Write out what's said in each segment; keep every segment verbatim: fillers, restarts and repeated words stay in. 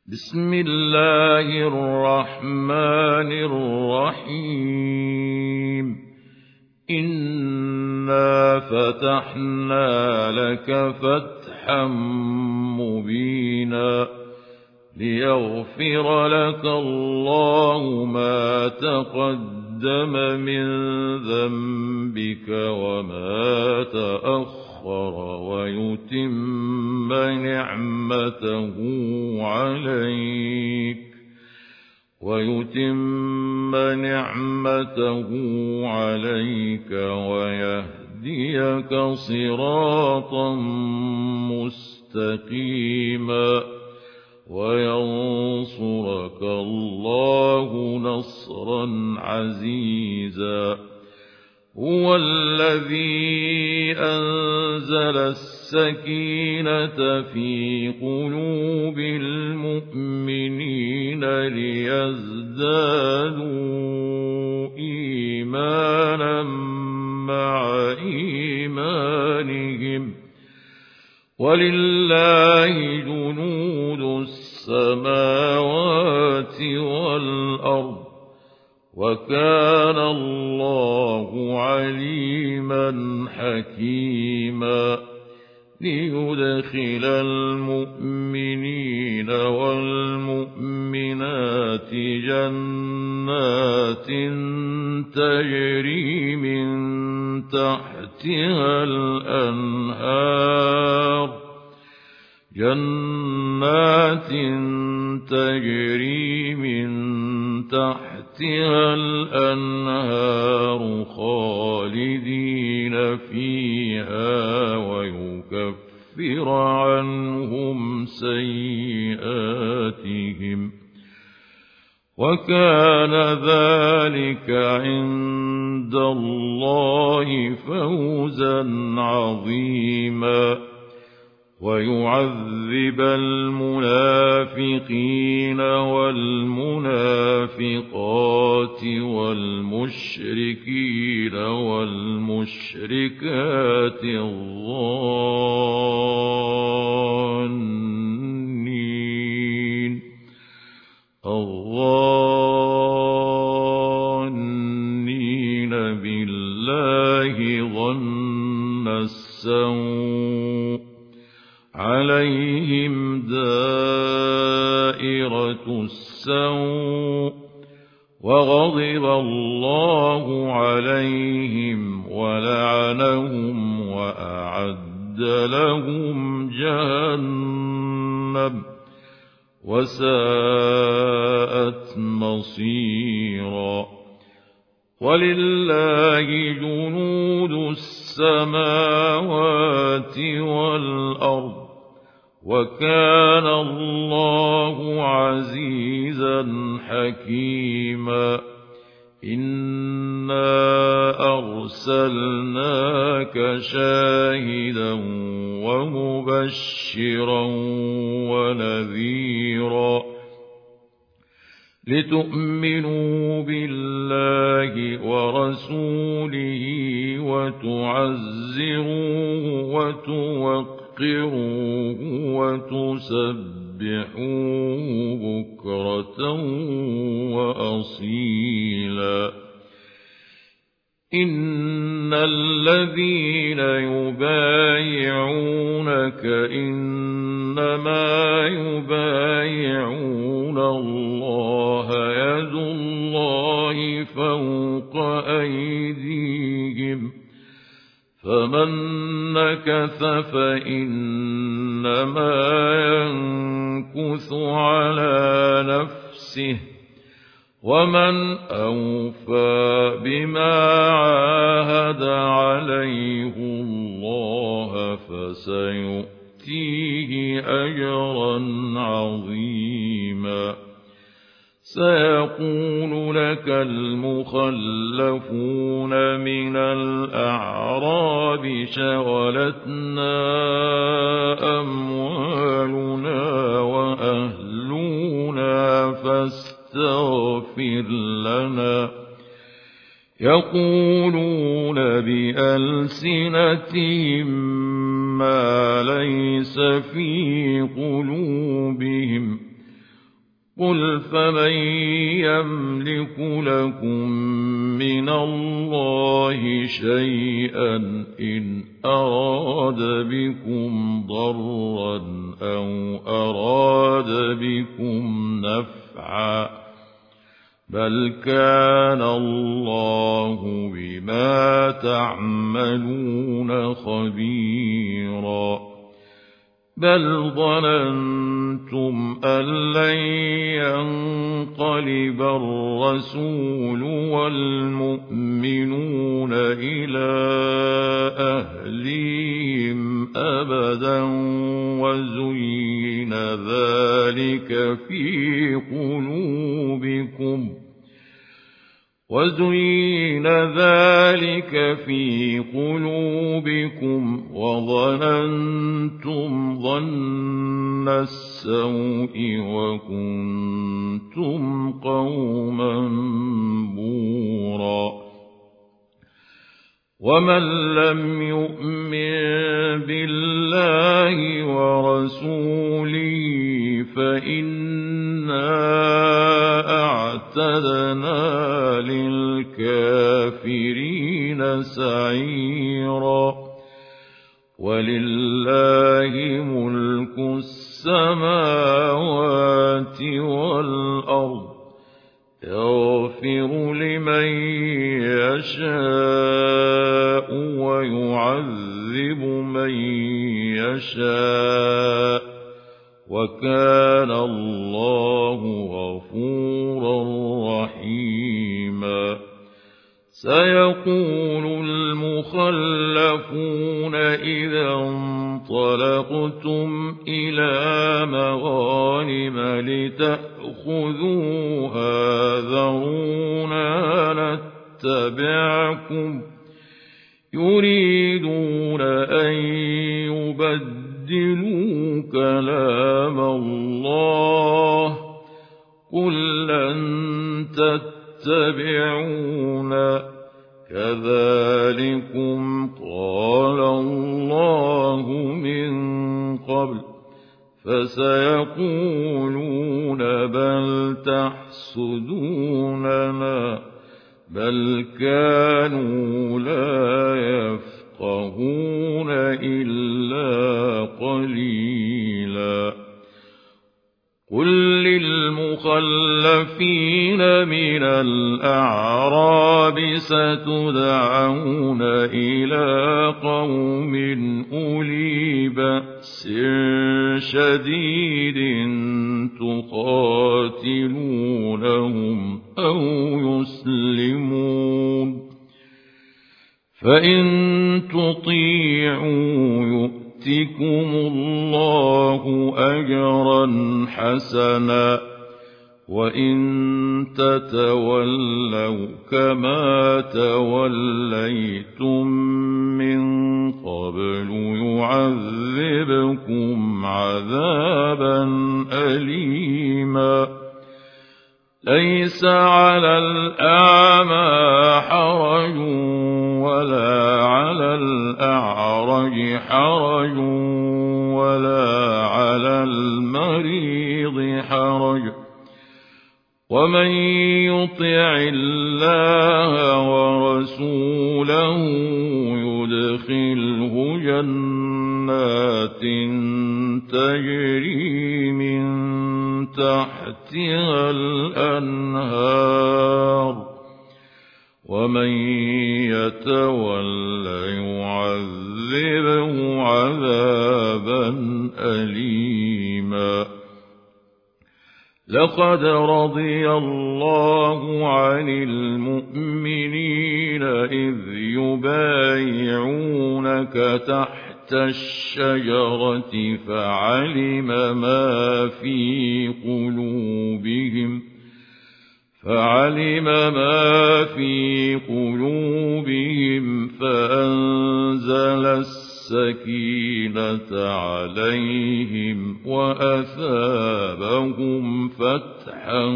بسم الله الرحمن الرحيم إنا فتحنا لك فتحا مبينا ليغفر لك الله ما تقدم من ذنبك وما تأخر ويتم نعمته عليك ويتم نعمته عليك ويهديك صراطا مستقيما وينصرك الله نصرا عزيزا هو الذي أنزل السكينة في قلوب المؤمنين ليزدادوا إيمانا مع إيمانهم ولله جنود السماوات والأرض وكان الله عليما حكيما ليدخل المؤمنين والمؤمنات جنات تجري من تحتها الأنهار جنات تجري من تحتها الأنهار خالدين فيها ويكفر عنهم سيئاتهم وكان ذلك عند الله فوزا عظيما ويعذب المنافقين والمنافقات والمشركين والمشركات الظانين الظانين بالله ظن السوء عليهم دائرة السوء وغضب الله عليهم ولعنهم وأعد لهم جهنم وساءت مصيرا ولله جنود السماوات والأرض وكان الله عزيزا حكيما إنا أرسلناك شاهدا ومبشرا ونذيرا لتؤمنوا بالله ورسوله وتعزروه وتوقروه وتسبحوه بكرة وأصيلا إن الذين يبايعونك إنما يبايعون الله يد الله فوق أيديهم فمن نكث فإنما ينكث على نفسه ومن أوفى بما عاهد عليه الله فسيؤتيه أجرا عظيما سيقول لك المخلفون من الأعراب شغلتنا أموالنا وأهلنا فاستغفر لنا يقولون بألسنتهم ما ليس في قلوبهم قل فمن يملك لكم من الله شيئا إن أراد بكم ضرا أو أراد بكم نفعا بل كان الله بما تعملون خبيرا بل ظننتم أن لن ينقلب الرسول والمؤمنون إلى أهليهم أبدا وزين ذلك في قلوبكم وزين ذلك في قلوبكم وظننتم ظن السوء وكنتم قوما بورا ومن لم يؤمن بالله ورسوله فإنا أعتدنا للكافرين سعيرا ولله ملك السماوات والأرض يغفر لمن يشاء ويعذب من يشاء وكان الله غفورا رحيما سيقول المخلفون إذا انطلقتم إلى مغانم لتأخذوها ذرونا نتبعكم يريدون أن يبدلوا كلام الله قل لن تتبعونا كذلكم قال الله من قبل فسيقولون بل تحسدوننا بل كانوا لا يفقهون إلا قليلا قل للمخلفين من الأعراب ستدعون إلى قوم أولي بأس شديد تقاتلونهم أو يسلمون فإن تطيعوا يؤتكم الله أجرا حسنا وإن تتولوا كما توليتم من قبل يعذبكم عذابا أليما ليس على الأعمى حرج ولا على الأعرج حرج ولا على المريض حرج ومن يطع الله ورسوله يدخله جنات تجري من تحتها الأنهار ومن يتول يعذبه عذابا أليما لقد رضي الله عن المؤمنين إذ يبايعونك تحت الشجرة فعلم ما في قلوبهم فعلم ما في قلوبهم فأنزل السكينة عليهم وأثابهم فتحا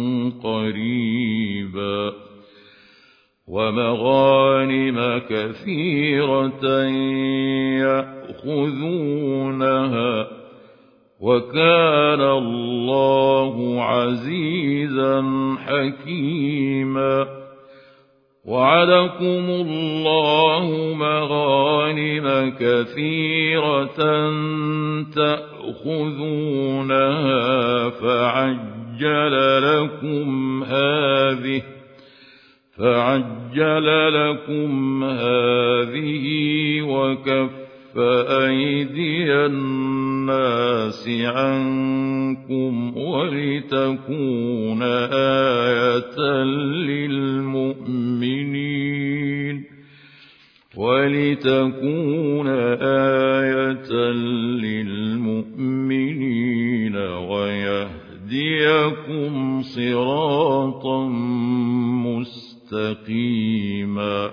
قريبا ومغانم كثيرة يأخذونها وكان الله عزيزا حكيما وعدكم الله مغانم كثيرة تأخذونها فعجل لكم هذه فعجل لكم هذه وكف أيدي الناس عنكم ولتكون آية للمؤمنين ولتكون آية للمؤمنين ويهديكم صراطا مستقيما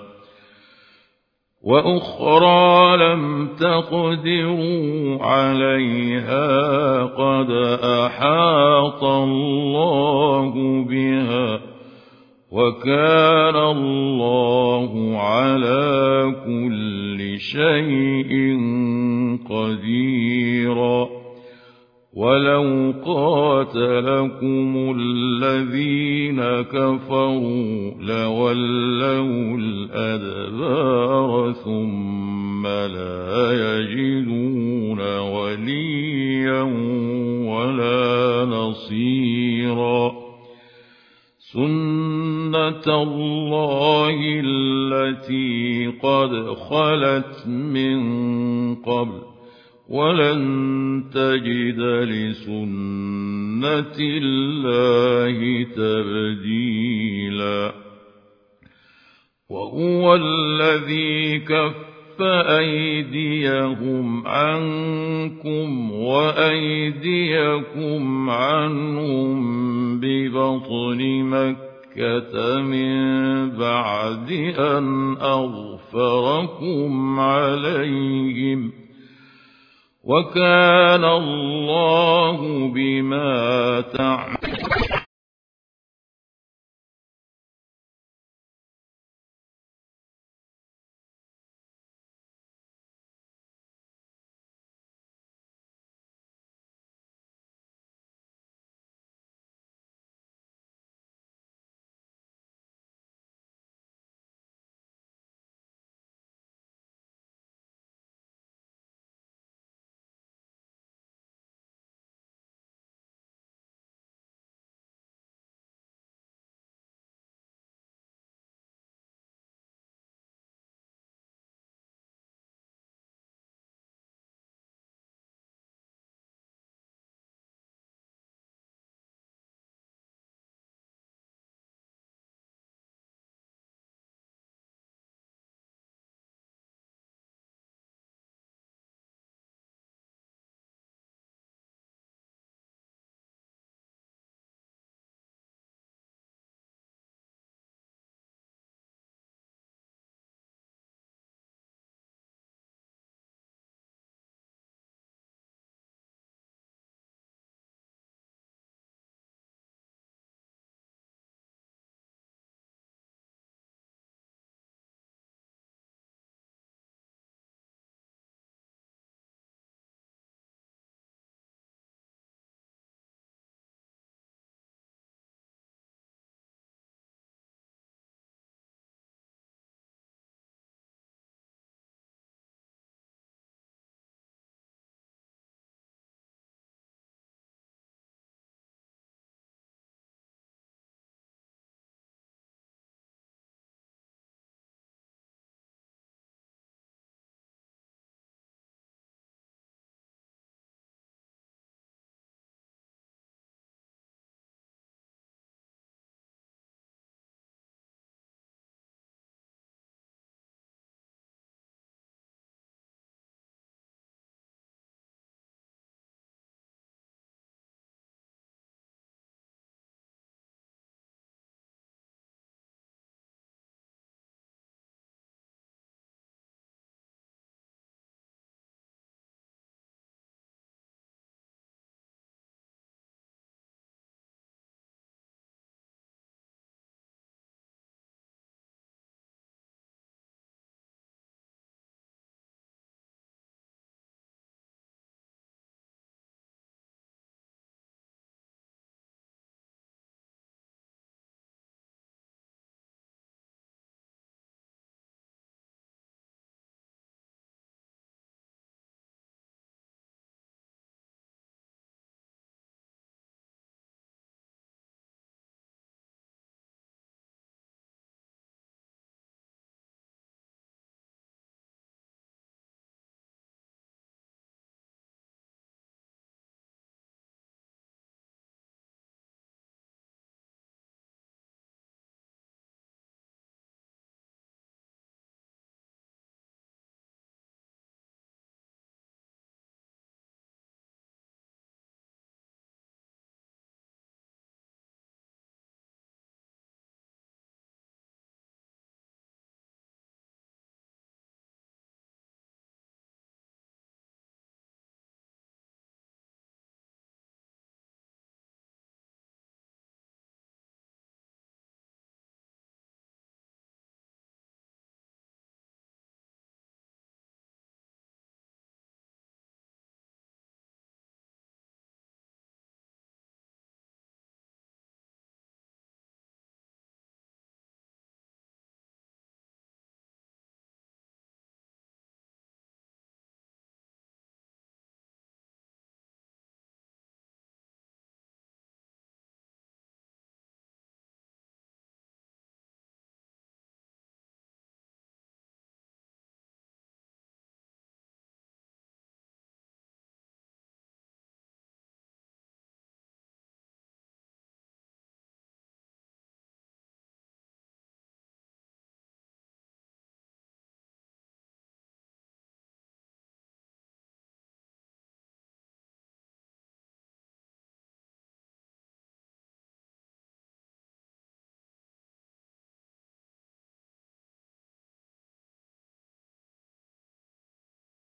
وأخرى لم تقدروا عليها قد أحاط الله بها وكان الله على كل شيء قديرا ولو قاتلكم الذين كفروا لولوا الأدبار ثم لا يجدون وليا ولا نصيرا سنة الله التي قد خلت من قبل ولن تجد لسنة الله تبديلا وهو الذي كف أيديهم عنكم وأيديكم عنهم ببطن مكة من بعد أن أغفركم عليهم وكان الله بما تعملون